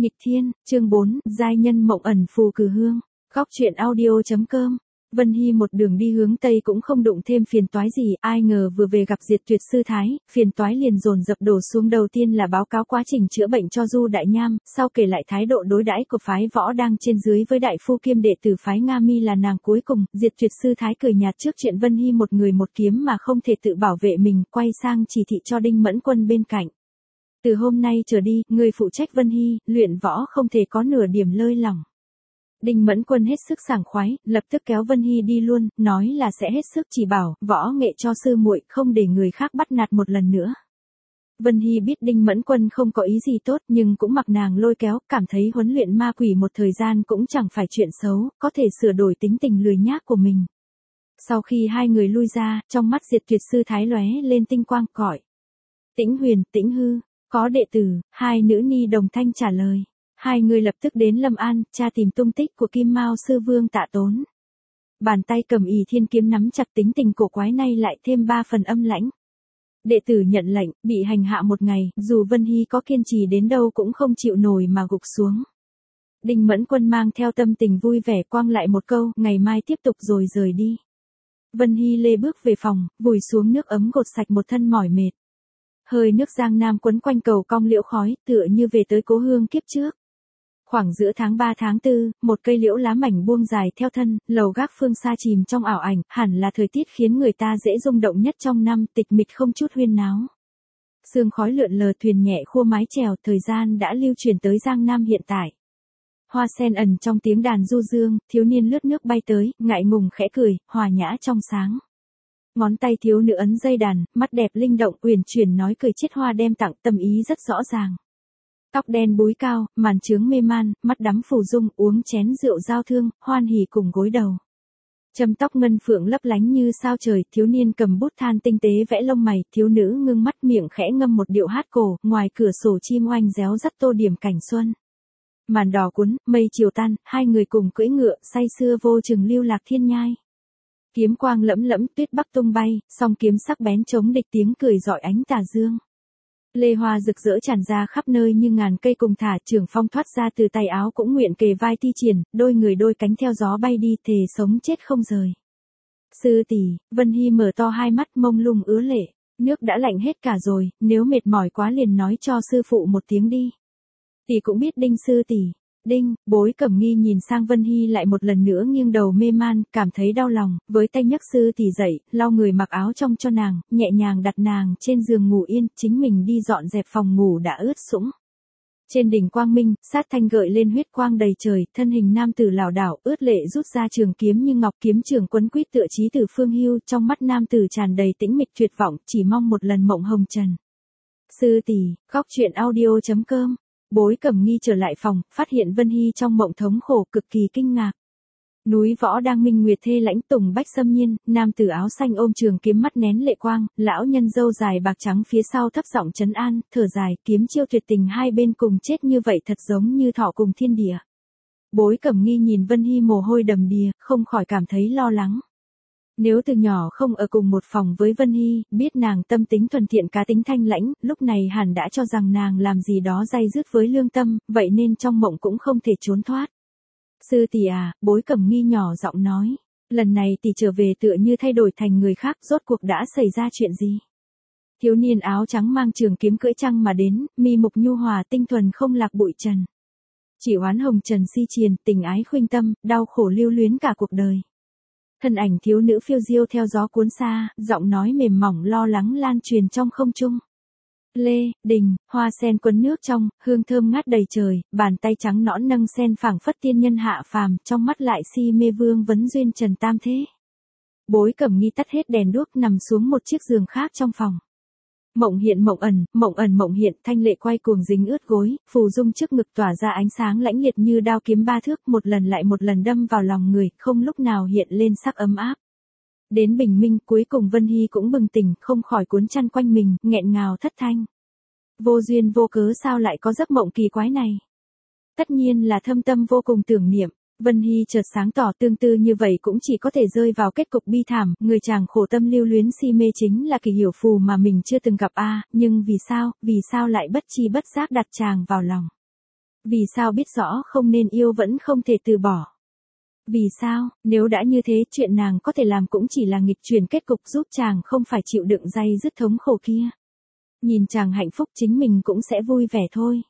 Nghịch thiên, chương 4, giai nhân mộng ẩn phù cử hương. Góc truyện audio.com. Vân Hy một đường đi hướng Tây cũng không đụng thêm phiền toái gì, ai ngờ vừa về gặp Diệt Tuyệt sư thái, phiền toái liền dồn dập đổ xuống. Đầu tiên là báo cáo quá trình chữa bệnh cho Du Đại Nham, sau kể lại thái độ đối đãi của phái Võ đang trên dưới với đại phu kiêm đệ tử phái Nga Mi là nàng cuối cùng. Diệt Tuyệt sư thái cười nhạt trước chuyện Vân Hy một người một kiếm mà không thể tự bảo vệ mình, quay sang chỉ thị cho Đinh Mẫn Quân bên cạnh. Từ hôm nay trở đi, người phụ trách Vân Hy, luyện võ không thể có nửa điểm lơi lỏng. Đinh Mẫn Quân hết sức sảng khoái, lập tức kéo Vân Hy đi luôn, nói là sẽ hết sức chỉ bảo, võ nghệ cho sư muội, không để người khác bắt nạt một lần nữa. Vân Hy biết Đinh Mẫn Quân không có ý gì tốt, nhưng cũng mặc nàng lôi kéo, cảm thấy huấn luyện ma quỷ một thời gian cũng chẳng phải chuyện xấu, có thể sửa đổi tính tình lười nhác của mình. Sau khi hai người lui ra, trong mắt Diệt Tuyệt sư thái lóe lên tinh quang, gọi: Tĩnh Huyền, Tĩnh Hư, có đệ tử. Hai nữ ni đồng thanh trả lời. Hai người lập tức đến Lâm An, tra tìm tung tích của Kim Mao sư vương Tạ Tốn. Bàn tay cầm Ỷ Thiên kiếm nắm chặt, tính tình cổ quái này lại thêm 3 phần âm lãnh. Đệ tử nhận lệnh, bị hành hạ một ngày, dù Vân Hy có kiên trì đến đâu cũng không chịu nổi mà gục xuống. Đinh Mẫn Quân mang theo tâm tình vui vẻ quăng lại một câu, ngày mai tiếp tục rồi rời đi. Vân Hy lê bước về phòng, vùi xuống nước ấm gột sạch một thân mỏi mệt. Hơi nước Giang Nam quấn quanh cầu cong liễu khói, tựa như về tới cố hương kiếp trước. Khoảng giữa tháng 3 tháng 4, một cây liễu lá mảnh buông dài theo thân, lầu gác phương xa chìm trong ảo ảnh, hẳn là thời tiết khiến người ta dễ rung động nhất trong năm, tịch mịch không chút huyên náo. Sương khói lượn lờ, thuyền nhẹ khua mái chèo, thời gian đã lưu truyền tới Giang Nam hiện tại. Hoa sen ẩn trong tiếng đàn du dương, thiếu niên lướt nước bay tới, ngại ngùng khẽ cười, hòa nhã trong sáng. Ngón tay thiếu nữ ấn dây đàn, mắt đẹp linh động, uyển chuyển nói cười chiết hoa đem tặng, tâm ý rất rõ ràng. Tóc đen búi cao, màn trướng mê man, mắt đắm phù dung, uống chén rượu giao thương, hoan hỉ cùng gối đầu. Châm tóc ngân phượng lấp lánh như sao trời, thiếu niên cầm bút than tinh tế vẽ lông mày, thiếu nữ ngưng mắt miệng khẽ ngâm một điệu hát cổ, ngoài cửa sổ chim oanh réo rắt tô điểm cảnh xuân. Màn đỏ cuốn, mây chiều tan, hai người cùng cưỡi ngựa, say sưa vô chừng lưu lạc thiên nhai. Kiếm quang lẫm lẫm, tuyết bắc tung bay, song kiếm sắc bén chống địch, tiếng cười rọi ánh tà dương. Lê hoa rực rỡ tràn ra khắp nơi như ngàn cây cùng thả, trường phong thoát ra từ tay áo cũng nguyện kề vai thi triển, đôi người đôi cánh theo gió bay đi, thề sống chết không rời. Sư tỷ. Vân Hy mở to hai mắt mông lung ứa lệ, nước đã lạnh hết cả rồi, nếu mệt mỏi quá liền nói cho sư phụ một tiếng đi. Tỷ cũng biết Đinh sư tỷ. Đinh. Bối Cẩm Nghi nhìn sang Vân Hy lại một lần nữa nghiêng đầu mê man, cảm thấy đau lòng, với tay nhấc sư tỷ dậy, lau người mặc áo trong cho nàng, nhẹ nhàng đặt nàng trên giường ngủ yên, chính mình đi dọn dẹp phòng ngủ đã ướt sũng. Trên đỉnh quang minh, sát thanh gợi lên huyết quang đầy trời, thân hình nam tử lảo đảo, ướt lệ rút ra trường kiếm như ngọc, kiếm trường quấn quýt tựa chí tử phương hưu, trong mắt nam tử tràn đầy tĩnh mịch tuyệt vọng, chỉ mong một lần mộng hồng trần. Sư tỷ. Góc truyện audio.com. Bối Cẩm Nghi trở lại phòng, phát hiện Vân Hy trong mộng thống khổ, cực kỳ kinh ngạc. Núi Võ đang minh nguyệt thê lãnh, tùng bách xâm nhiên, nam tử áo xanh ôm trường kiếm mắt nén lệ quang, lão nhân râu dài bạc trắng phía sau thấp giọng trấn an, thở dài, kiếm chiêu tuyệt tình hai bên cùng chết như vậy thật giống như thọ cùng thiên địa. Bối Cẩm Nghi nhìn Vân Hy mồ hôi đầm đìa, không khỏi cảm thấy lo lắng. Nếu từ nhỏ không ở cùng một phòng với Vân Hy, biết nàng tâm tính thuần thiện cá tính thanh lãnh, lúc này hẳn đã cho rằng nàng làm gì đó day dứt với lương tâm, vậy nên trong mộng cũng không thể trốn thoát. Sư tỷ à, Bối Cẩm Nghi nhỏ giọng nói, lần này tỷ trở về tựa như thay đổi thành người khác, rốt cuộc đã xảy ra chuyện gì? Thiếu niên áo trắng mang trường kiếm cưỡi trăng mà đến, mi mục nhu hòa tinh thuần không lạc bụi trần. Chỉ oán hồng trần si triền, tình ái khuynh tâm, đau khổ lưu luyến cả cuộc đời. Thân ảnh thiếu nữ phiêu diêu theo gió cuốn xa, giọng nói mềm mỏng lo lắng lan truyền trong không trung. Lê, đình, hoa sen quấn nước trong, hương thơm ngát đầy trời, bàn tay trắng nõn nâng sen phảng phất tiên nhân hạ phàm, trong mắt lại si mê vương vấn duyên trần tam thế. Bối Cẩm Nghi tắt hết đèn đuốc, nằm xuống một chiếc giường khác trong phòng. Mộng hiện mộng ẩn, mộng ẩn mộng hiện, thanh lệ quay cuồng dính ướt gối, phù dung trước ngực tỏa ra ánh sáng lãnh liệt như đao kiếm ba thước, một lần lại một lần đâm vào lòng người, không lúc nào hiện lên sắc ấm áp. Đến bình minh, cuối cùng Vân Hy cũng bừng tỉnh, không khỏi cuốn chăn quanh mình, nghẹn ngào thất thanh. Vô duyên vô cớ sao lại có giấc mộng kỳ quái này? Tất nhiên là thâm tâm vô cùng tưởng niệm. Vân Hy chợt sáng tỏ, tương tư như vậy cũng chỉ có thể rơi vào kết cục bi thảm, người chàng khổ tâm lưu luyến si mê chính là Kỳ Hiểu Phù mà mình chưa từng gặp a, nhưng vì sao lại bất chi bất giác đặt chàng vào lòng. Vì sao biết rõ không nên yêu vẫn không thể từ bỏ? Vì sao, nếu đã như thế chuyện nàng có thể làm cũng chỉ là nghịch chuyển kết cục giúp chàng không phải chịu đựng day dứt thống khổ kia. Nhìn chàng hạnh phúc chính mình cũng sẽ vui vẻ thôi.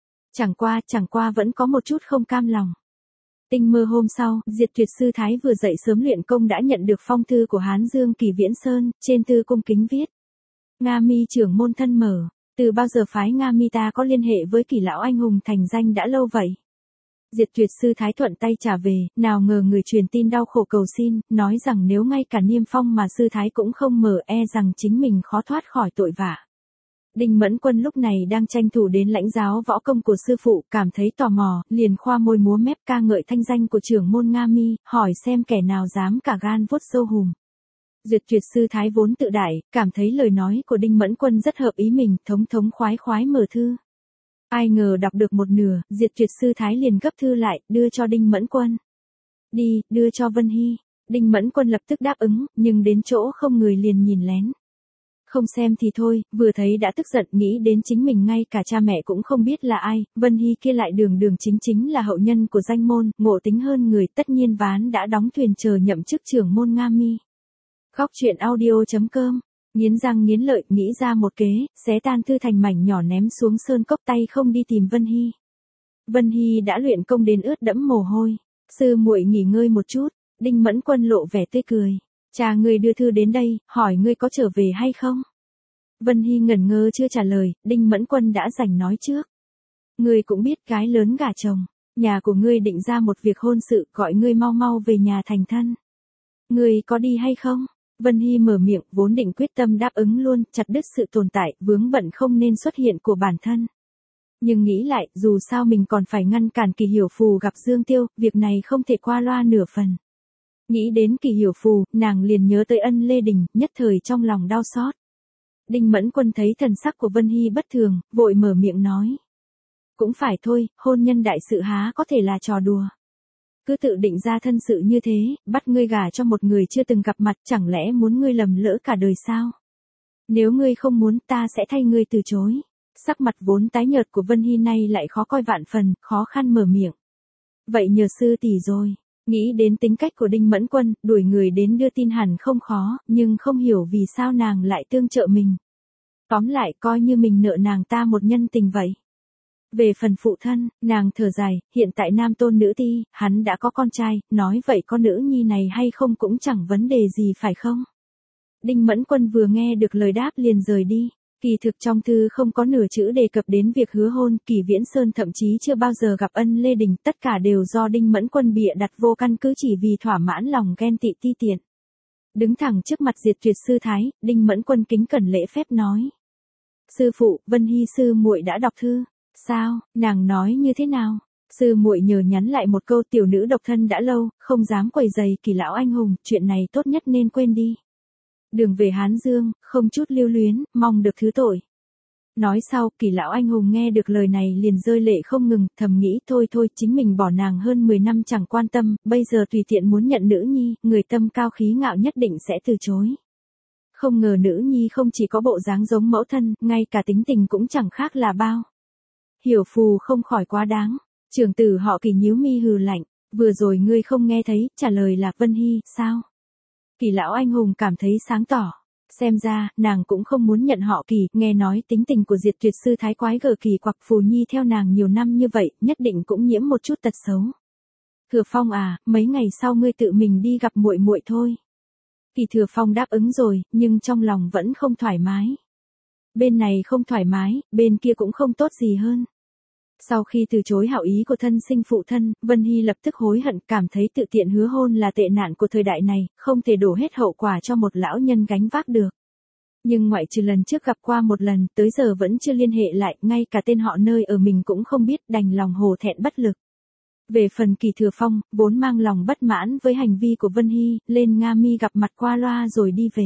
Chẳng qua vẫn có một chút không cam lòng. Tinh mơ hôm sau, Diệt Tuyệt Sư Thái vừa dậy sớm luyện công đã nhận được phong thư của Hán Dương Kỳ Viễn Sơn, trên thư cung kính viết. Nga Mi trưởng môn thân mở, từ bao giờ phái Nga Mi ta có liên hệ với Kỳ lão anh hùng thành danh đã lâu vậy? Diệt Tuyệt Sư Thái thuận tay trả về, nào ngờ người truyền tin đau khổ cầu xin, nói rằng nếu ngay cả Niêm Phong mà Sư Thái cũng không mở rằng chính mình khó thoát khỏi tội vạ. Đinh Mẫn Quân lúc này đang tranh thủ đến lãnh giáo võ công của sư phụ, cảm thấy tò mò, liền khoa môi múa mép ca ngợi thanh danh của trưởng môn Nga Mi, hỏi xem kẻ nào dám cả gan vuốt râu hùm. Diệt Tuyệt Sư Thái vốn tự đại, cảm thấy lời nói của Đinh Mẫn Quân rất hợp ý mình, thống khoái mở thư. Ai ngờ đọc được một nửa, Diệt Tuyệt Sư Thái liền gấp thư lại, đưa cho Đinh Mẫn Quân. Đi, đưa cho Vân Hy. Đinh Mẫn Quân lập tức đáp ứng, nhưng đến chỗ không người liền nhìn lén. Không xem thì thôi, vừa thấy đã tức giận, nghĩ đến chính mình ngay cả cha mẹ cũng không biết là ai, Vân Hy kia lại đường chính là hậu nhân của danh môn, ngộ tính hơn người, tất nhiên ván đã đóng thuyền chờ nhậm chức trưởng môn Nga Mi. Góc truyện audio.com, nghiến răng nghiến lợi, nghĩ ra một kế, xé tan thư thành mảnh nhỏ ném xuống sơn cốc, tay không đi tìm Vân Hy. Vân Hy đã luyện công đến ướt đẫm mồ hôi, sư muội nghỉ ngơi một chút. Đinh Mẫn Quân lộ vẻ tươi cười. Cha ngươi đưa thư đến đây, hỏi ngươi có trở về hay không? Vân Hy ngẩn ngơ chưa trả lời, Đinh Mẫn Quân đã rảnh nói trước. Ngươi cũng biết gái lớn gả chồng, nhà của ngươi định ra một việc hôn sự, gọi ngươi mau về nhà thành thân. Ngươi có đi hay không? Vân Hy mở miệng, vốn định quyết tâm đáp ứng luôn, chặt đứt sự tồn tại, vướng bận không nên xuất hiện của bản thân. Nhưng nghĩ lại, dù sao mình còn phải ngăn cản Kỳ Hiểu Phù gặp Dương Tiêu, việc này không thể qua loa nửa phần. Nghĩ đến Kỳ Hiểu Phù, nàng liền nhớ tới Ân Lê Đình, nhất thời trong lòng đau xót. Đinh Mẫn Quân thấy thần sắc của Vân Hy bất thường, vội mở miệng nói. Cũng phải thôi, hôn nhân đại sự há có thể là trò đùa. Cứ tự định ra thân sự như thế, bắt ngươi gả cho một người chưa từng gặp mặt, chẳng lẽ muốn ngươi lầm lỡ cả đời sao? Nếu ngươi không muốn, ta sẽ thay ngươi từ chối. Sắc mặt vốn tái nhợt của Vân Hy nay lại khó coi vạn phần, khó khăn mở miệng. Vậy nhờ sư tỷ rồi. Nghĩ đến tính cách của Đinh Mẫn Quân, đuổi người đến đưa tin hẳn không khó, nhưng không hiểu vì sao nàng lại tương trợ mình. Tóm lại coi như mình nợ nàng ta một nhân tình vậy. Về phần phụ thân, nàng thở dài, hiện tại nam tôn nữ ti, hắn đã có con trai, nói vậy con nữ nhi này hay không cũng chẳng vấn đề gì phải không? Đinh Mẫn Quân vừa nghe được lời đáp liền rời đi. Kỳ thực trong thư không có nửa chữ đề cập đến việc hứa hôn, Kỳ Viễn Sơn thậm chí chưa bao giờ gặp Ân Lê Đình, tất cả đều do Đinh Mẫn Quân bịa đặt vô căn cứ chỉ vì thỏa mãn lòng ghen tị ti tiện. Đứng thẳng trước mặt Diệt Tuyệt Sư Thái, Đinh Mẫn Quân kính cẩn lễ phép nói. Sư phụ, Vân Hy sư muội đã đọc thư. Sao, nàng nói như thế nào? Sư muội nhờ nhắn lại một câu, tiểu nữ độc thân đã lâu, không dám quấy rầy Kỳ lão anh hùng, chuyện này tốt nhất nên quên đi. Đường về Hán Dương, không chút lưu luyến, mong được thứ tội. Nói sau, Kỳ lão anh hùng nghe được lời này liền rơi lệ không ngừng, thầm nghĩ thôi, chính mình bỏ nàng hơn 10 năm chẳng quan tâm, bây giờ tùy tiện muốn nhận nữ nhi, người tâm cao khí ngạo nhất định sẽ từ chối. Không ngờ nữ nhi không chỉ có bộ dáng giống mẫu thân, ngay cả tính tình cũng chẳng khác là bao. Hiểu Phù không khỏi quá đáng. Trưởng tử họ Kỳ nhíu mi hừ lạnh, vừa rồi ngươi không nghe thấy, trả lời là Vân Hy, sao? Kỳ lão anh hùng cảm thấy sáng tỏ. Xem ra, nàng cũng không muốn nhận họ Kỳ, nghe nói tính tình của Diệt Tuyệt Sư Thái quái gở kỳ quặc, Phù Nhi theo nàng nhiều năm như vậy, nhất định cũng nhiễm một chút tật xấu. Thừa Phong à, mấy ngày sau ngươi tự mình đi gặp muội muội thôi. Kỳ Thừa Phong đáp ứng rồi, nhưng trong lòng vẫn không thoải mái. Bên này không thoải mái, bên kia cũng không tốt gì hơn. Sau khi từ chối hảo ý của thân sinh phụ thân, Vân Hy lập tức hối hận, cảm thấy tự tiện hứa hôn là tệ nạn của thời đại này, không thể đổ hết hậu quả cho một lão nhân gánh vác được. Nhưng ngoại trừ lần trước gặp qua một lần, tới giờ vẫn chưa liên hệ lại, ngay cả tên họ nơi ở mình cũng không biết, đành lòng hổ thẹn bất lực. Về phần Kỳ Thừa Phong, vốn mang lòng bất mãn với hành vi của Vân Hy, lên Nga Mi gặp mặt qua loa rồi đi về.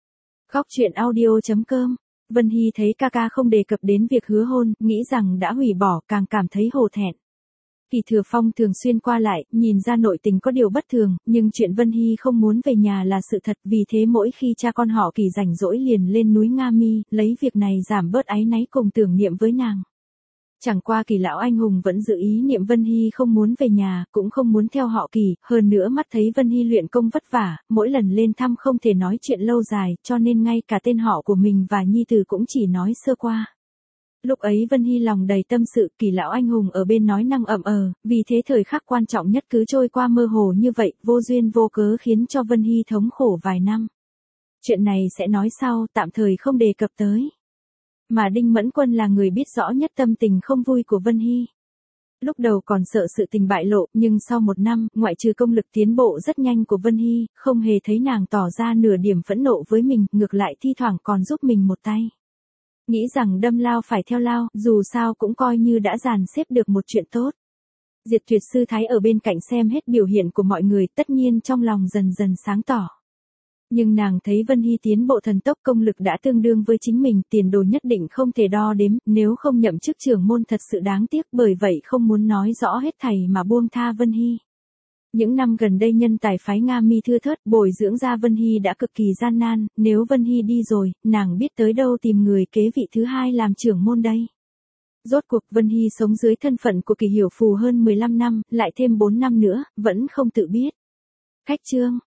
Góc truyện audio.com. Vân Hy thấy ca ca không đề cập đến việc hứa hôn, nghĩ rằng đã hủy bỏ, càng cảm thấy hổ thẹn. Kỳ Thừa Phong thường xuyên qua lại, nhìn ra nội tình có điều bất thường, nhưng chuyện Vân Hy không muốn về nhà là sự thật, vì thế mỗi khi cha con họ Kỳ rảnh rỗi liền lên núi Nga Mi, lấy việc này giảm bớt áy náy cùng tưởng niệm với nàng. Chẳng qua Kỳ lão anh hùng vẫn giữ ý niệm Vân Hy không muốn về nhà, cũng không muốn theo họ Kỳ, hơn nữa mắt thấy Vân Hy luyện công vất vả, mỗi lần lên thăm không thể nói chuyện lâu dài, cho nên ngay cả tên họ của mình và nhi tử cũng chỉ nói sơ qua. Lúc ấy Vân Hy lòng đầy tâm sự, Kỳ lão anh hùng ở bên nói năng ậm vì thế thời khắc quan trọng nhất cứ trôi qua mơ hồ như vậy, vô duyên vô cớ khiến cho Vân Hy thống khổ vài năm. Chuyện này sẽ nói sau, tạm thời không đề cập tới. Mà Đinh Mẫn Quân là người biết rõ nhất tâm tình không vui của Vân Hy. Lúc đầu còn sợ sự tình bại lộ, nhưng sau một năm, ngoại trừ công lực tiến bộ rất nhanh của Vân Hy, không hề thấy nàng tỏ ra nửa điểm phẫn nộ với mình, ngược lại thi thoảng còn giúp mình một tay. Nghĩ rằng đâm lao phải theo lao, dù sao cũng coi như đã dàn xếp được một chuyện tốt. Diệt Tuyệt Sư Thái ở bên cạnh xem hết biểu hiện của mọi người, tất nhiên trong lòng dần dần sáng tỏ. Nhưng nàng thấy Vân Hy tiến bộ thần tốc, công lực đã tương đương với chính mình, tiền đồ nhất định không thể đo đếm, nếu không nhậm chức trưởng môn thật sự đáng tiếc, bởi vậy không muốn nói rõ hết thảy mà buông tha Vân Hy. Những năm gần đây nhân tài phái Nga Mi thưa thớt, bồi dưỡng ra Vân Hy đã cực kỳ gian nan, nếu Vân Hy đi rồi, nàng biết tới đâu tìm người kế vị thứ hai làm trưởng môn đây. Rốt cuộc Vân Hy sống dưới thân phận của Kỳ Hiểu Phù hơn 15 năm, lại thêm 4 năm nữa, vẫn không tự biết. Khách chương